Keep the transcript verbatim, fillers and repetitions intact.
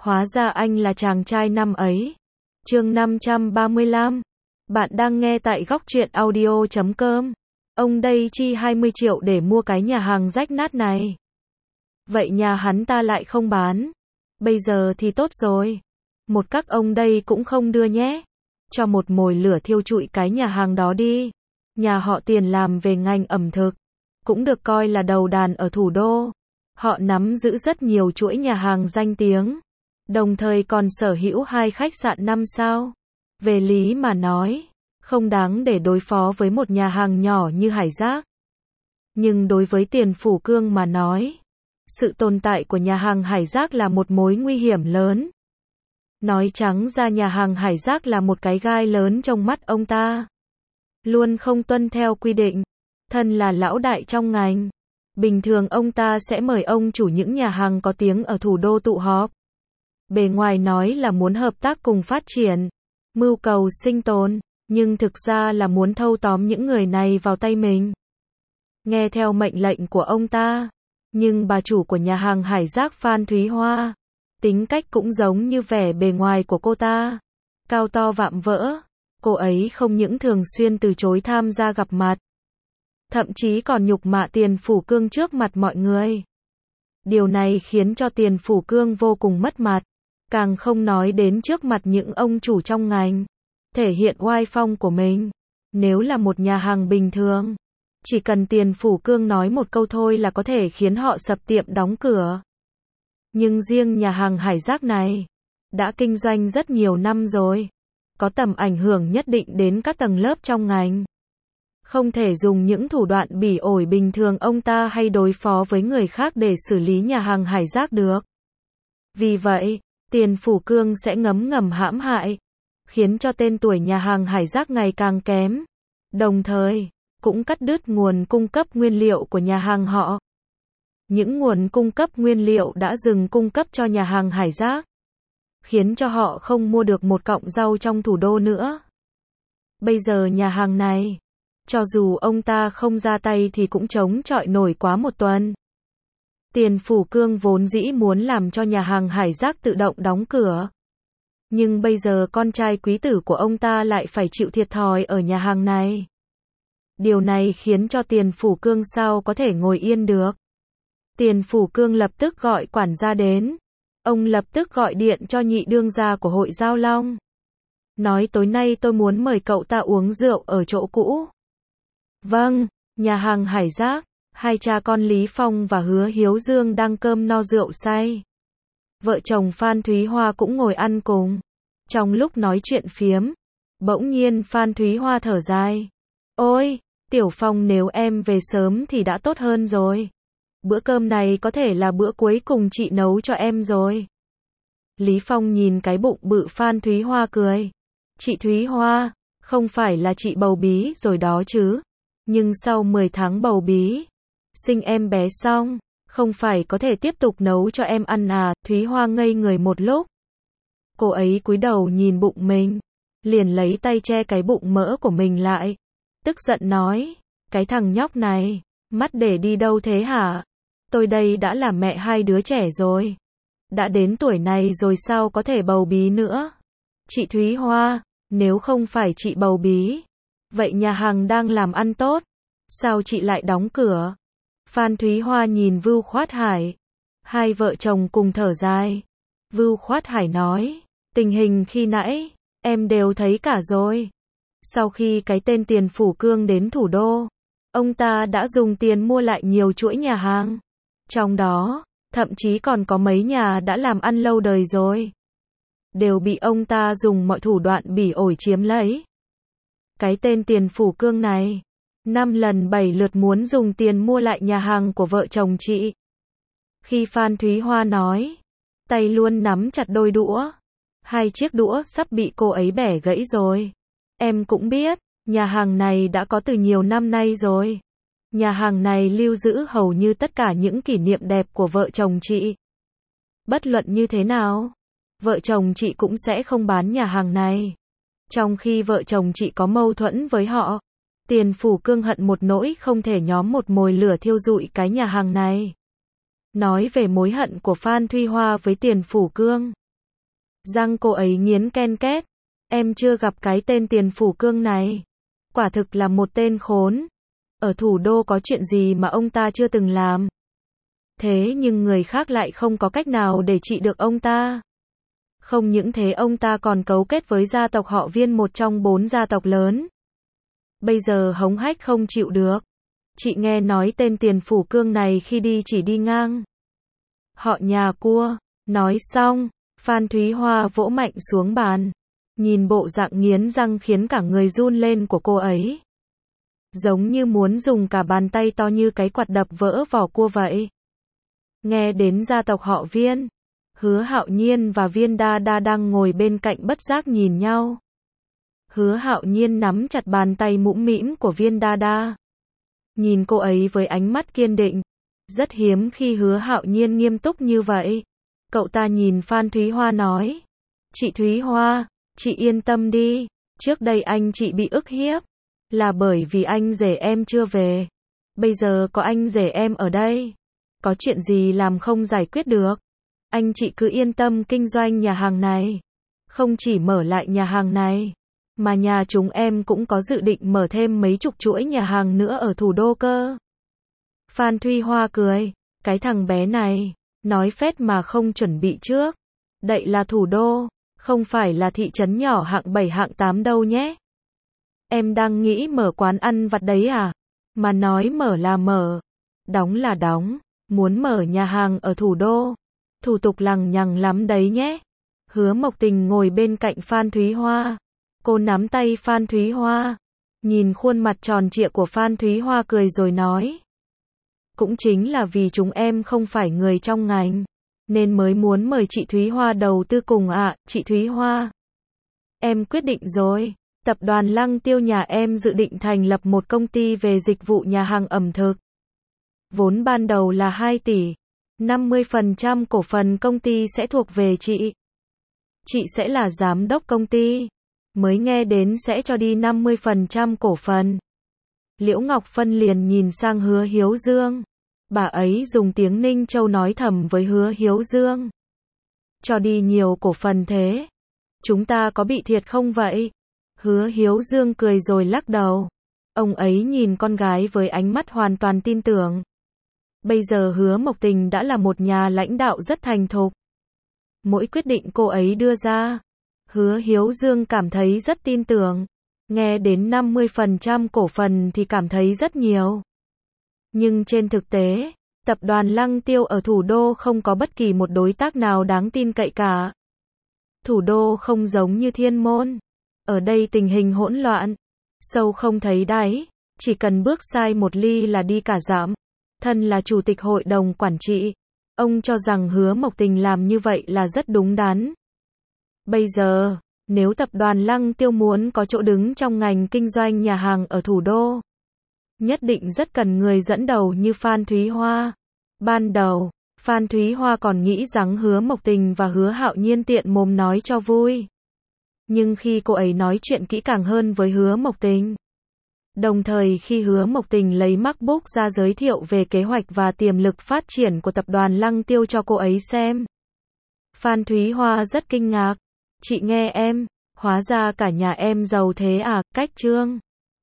Hóa ra anh là chàng trai năm ấy. Chương năm trăm ba mươi lăm. Bạn đang nghe tại góc truyện audio chấm com. Ông đây chi hai mươi triệu để mua cái nhà hàng rách nát này. Vậy nhà hắn ta lại không bán. Bây giờ thì tốt rồi. Một các ông đây cũng không đưa nhé. Cho một mồi lửa thiêu trụi cái nhà hàng đó đi. Nhà họ Tiền làm về ngành ẩm thực. Cũng được coi là đầu đàn ở thủ đô. Họ nắm giữ rất nhiều chuỗi nhà hàng danh tiếng. Đồng thời còn sở hữu hai khách sạn năm sao. Về lý mà nói, không đáng để đối phó với một nhà hàng nhỏ như Hải Giác. Nhưng đối với Tiền Phủ Cương mà nói, sự tồn tại của nhà hàng Hải Giác là một mối nguy hiểm lớn. Nói trắng ra nhà hàng Hải Giác là một cái gai lớn trong mắt ông ta. Luôn không tuân theo quy định. Thân là lão đại trong ngành. Bình thường ông ta sẽ mời ông chủ những nhà hàng có tiếng ở thủ đô tụ họp. Bề ngoài nói là muốn hợp tác cùng phát triển, mưu cầu sinh tồn, nhưng thực ra là muốn thâu tóm những người này vào tay mình. Nghe theo mệnh lệnh của ông ta, nhưng bà chủ của nhà hàng Hải Giác Phan Thúy Hoa, tính cách cũng giống như vẻ bề ngoài của cô ta, cao to vạm vỡ. Cô ấy không những thường xuyên từ chối tham gia gặp mặt, thậm chí còn nhục mạ Tiền Phủ Cương trước mặt mọi người. Điều này khiến cho Tiền Phủ Cương vô cùng mất mặt, càng không nói đến trước mặt những ông chủ trong ngành, thể hiện oai phong của mình. Nếu là một nhà hàng bình thường, chỉ cần Tiền Phủ Cương nói một câu thôi là có thể khiến họ sập tiệm đóng cửa. Nhưng riêng nhà hàng Hải Giác này, đã kinh doanh rất nhiều năm rồi, có tầm ảnh hưởng nhất định đến các tầng lớp trong ngành. Không thể dùng những thủ đoạn bỉ ổi bình thường ông ta hay đối phó với người khác để xử lý nhà hàng Hải Giác được. Vì vậy, Tiền Phủ Cương sẽ ngấm ngầm hãm hại, khiến cho tên tuổi nhà hàng Hải Giác ngày càng kém. Đồng thời, cũng cắt đứt nguồn cung cấp nguyên liệu của nhà hàng họ. Những nguồn cung cấp nguyên liệu đã dừng cung cấp cho nhà hàng Hải Giác, khiến cho họ không mua được một cọng rau trong thủ đô nữa. Bây giờ nhà hàng này, cho dù ông ta không ra tay thì cũng chống chọi nổi quá một tuần. Tiền Phủ Cương vốn dĩ muốn làm cho nhà hàng Hải Giác tự động đóng cửa. Nhưng bây giờ con trai quý tử của ông ta lại phải chịu thiệt thòi ở nhà hàng này. Điều này khiến cho Tiền Phủ Cương sao có thể ngồi yên được. Tiền Phủ Cương lập tức gọi quản gia đến. Ông lập tức gọi điện cho nhị đương gia của Hội Giao Long. Nói tối nay tôi muốn mời cậu ta uống rượu ở chỗ cũ. Vâng, nhà hàng Hải Giác, hai cha con Lý Phong và Hứa Hiếu Dương đang cơm no rượu say. Vợ chồng Phan Thúy Hoa cũng ngồi ăn cùng. Trong lúc nói chuyện phiếm, bỗng nhiên Phan Thúy Hoa thở dài. Ôi, Tiểu Phong nếu em về sớm thì đã tốt hơn rồi. Bữa cơm này có thể là bữa cuối cùng chị nấu cho em rồi. Lý Phong nhìn cái bụng bự Phan Thúy Hoa cười. Chị Thúy Hoa, không phải là chị bầu bí rồi đó chứ. Nhưng sau mười tháng bầu bí, sinh em bé xong, không phải có thể tiếp tục nấu cho em ăn à? Thúy Hoa ngây người một lúc. Cô ấy cúi đầu nhìn bụng mình, liền lấy tay che cái bụng mỡ của mình lại. Tức giận nói, cái thằng nhóc này, mắt để đi đâu thế hả? Tôi đây đã là mẹ hai đứa trẻ rồi. Đã đến tuổi này rồi sao có thể bầu bí nữa? Chị Thúy Hoa, nếu không phải chị bầu bí, vậy nhà hàng đang làm ăn tốt, sao chị lại đóng cửa? Phan Thúy Hoa nhìn Vưu Khoát Hải. Hai vợ chồng cùng thở dài. Vưu Khoát Hải nói, tình hình khi nãy, em đều thấy cả rồi. Sau khi cái tên Tiền Phủ Cương đến thủ đô, ông ta đã dùng tiền mua lại nhiều chuỗi nhà hàng. Trong đó, thậm chí còn có mấy nhà đã làm ăn lâu đời rồi. Đều bị ông ta dùng mọi thủ đoạn bỉ ổi chiếm lấy. Cái tên Tiền Phủ Cương này, năm lần bảy lượt muốn dùng tiền mua lại nhà hàng của vợ chồng chị. Khi Phan Thúy Hoa nói, tay luôn nắm chặt đôi đũa. Hai chiếc đũa sắp bị cô ấy bẻ gãy rồi. Em cũng biết, nhà hàng này đã có từ nhiều năm nay rồi. Nhà hàng này lưu giữ hầu như tất cả những kỷ niệm đẹp của vợ chồng chị. Bất luận như thế nào, vợ chồng chị cũng sẽ không bán nhà hàng này. Trong khi vợ chồng chị có mâu thuẫn với họ, Tiền Phủ Cương hận một nỗi không thể nhóm một mồi lửa thiêu rụi cái nhà hàng này. Nói về mối hận của Phan Thúy Hoa với Tiền Phủ Cương, Răng cô ấy nghiến ken két. Em chưa gặp cái tên Tiền Phủ Cương này. Quả thực là một tên khốn. Ở thủ đô có chuyện gì mà ông ta chưa từng làm. Thế nhưng người khác lại không có cách nào để trị được ông ta. Không những thế ông ta còn cấu kết với gia tộc họ Viên, một trong bốn gia tộc lớn. Bây giờ hống hách không chịu được. Chị nghe nói tên Tiền Phủ Cương này khi đi chỉ đi ngang. Họ nhà cua. Nói xong, Phan Thúy Hoa vỗ mạnh xuống bàn. Nhìn bộ dạng nghiến răng khiến cả người run lên của cô ấy. Giống như muốn dùng cả bàn tay to như cái quạt đập vỡ vỏ cua vậy. Nghe đến gia tộc họ Viên, Hứa Hạo Nhiên và Viên Đa Đa đang ngồi bên cạnh bất giác nhìn nhau. Hứa Hạo Nhiên nắm chặt bàn tay mũm mĩm của Viên Đa Đa. Nhìn cô ấy với ánh mắt kiên định. Rất hiếm khi Hứa Hạo Nhiên nghiêm túc như vậy. Cậu ta nhìn Phan Thúy Hoa nói. Chị Thúy Hoa, chị yên tâm đi. Trước đây anh chị bị ức hiếp. Là bởi vì anh rể em chưa về. Bây giờ có anh rể em ở đây. Có chuyện gì làm không giải quyết được. Anh chị cứ yên tâm kinh doanh nhà hàng này. Không chỉ mở lại nhà hàng này, mà nhà chúng em cũng có dự định mở thêm mấy chục chuỗi nhà hàng nữa ở thủ đô cơ. Phan Thúy Hoa cười. Cái thằng bé này, nói phét mà không chuẩn bị trước. Đậy là thủ đô, không phải là thị trấn nhỏ hạng bảy hạng tám đâu nhé. Em đang nghĩ mở quán ăn vặt đấy à? Mà nói mở là mở, đóng là đóng. Muốn mở nhà hàng ở thủ đô, thủ tục lằng nhằng lắm đấy nhé. Hứa Mộc Tình ngồi bên cạnh Phan Thúy Hoa. Cô nắm tay Phan Thúy Hoa, nhìn khuôn mặt tròn trịa của Phan Thúy Hoa cười rồi nói. Cũng chính là vì chúng em không phải người trong ngành, nên mới muốn mời chị Thúy Hoa đầu tư cùng ạ. À, chị Thúy Hoa, em quyết định rồi. Tập đoàn Lăng Tiêu nhà em dự định thành lập một công ty về dịch vụ nhà hàng ẩm thực. Vốn ban đầu là hai tỷ. năm mươi phần trăm cổ phần công ty sẽ thuộc về chị. Chị sẽ là giám đốc công ty. Mới nghe đến sẽ cho đi năm mươi phần trăm cổ phần. Liễu Ngọc Phân liền nhìn sang Hứa Hiếu Dương. Bà ấy dùng tiếng Ninh Châu nói thầm với Hứa Hiếu Dương. Cho đi nhiều cổ phần thế, chúng ta có bị thiệt không vậy? Hứa Hiếu Dương cười rồi lắc đầu. Ông ấy nhìn con gái với ánh mắt hoàn toàn tin tưởng. Bây giờ Hứa Mộc Tình đã là một nhà lãnh đạo rất thành thục. Mỗi quyết định cô ấy đưa ra, Hứa Hiếu Dương cảm thấy rất tin tưởng. Nghe đến năm mươi phần trăm cổ phần thì cảm thấy rất nhiều. Nhưng trên thực tế, tập đoàn Lăng Tiêu ở thủ đô không có bất kỳ một đối tác nào đáng tin cậy cả. Thủ đô không giống như Thiên Môn. Ở đây tình hình hỗn loạn, sâu không thấy đáy, chỉ cần bước sai một ly là đi cả dặm. Thân là chủ tịch hội đồng quản trị, ông cho rằng Hứa Mộc Tình làm như vậy là rất đúng đắn. Bây giờ, nếu tập đoàn Lăng Tiêu muốn có chỗ đứng trong ngành kinh doanh nhà hàng ở thủ đô, nhất định rất cần người dẫn đầu như Phan Thúy Hoa. Ban đầu, Phan Thúy Hoa còn nghĩ rằng Hứa Mộc Tình và Hứa Hạo Nhiên tiện mồm nói cho vui. Nhưng khi cô ấy nói chuyện kỹ càng hơn với Hứa Mộc Tình, đồng thời khi Hứa Mộc Tình lấy MacBook ra giới thiệu về kế hoạch và tiềm lực phát triển của tập đoàn Lăng Tiêu cho cô ấy xem, Phan Thúy Hoa rất kinh ngạc. Chị nghe em, hóa ra cả nhà em giàu thế à, cách trương.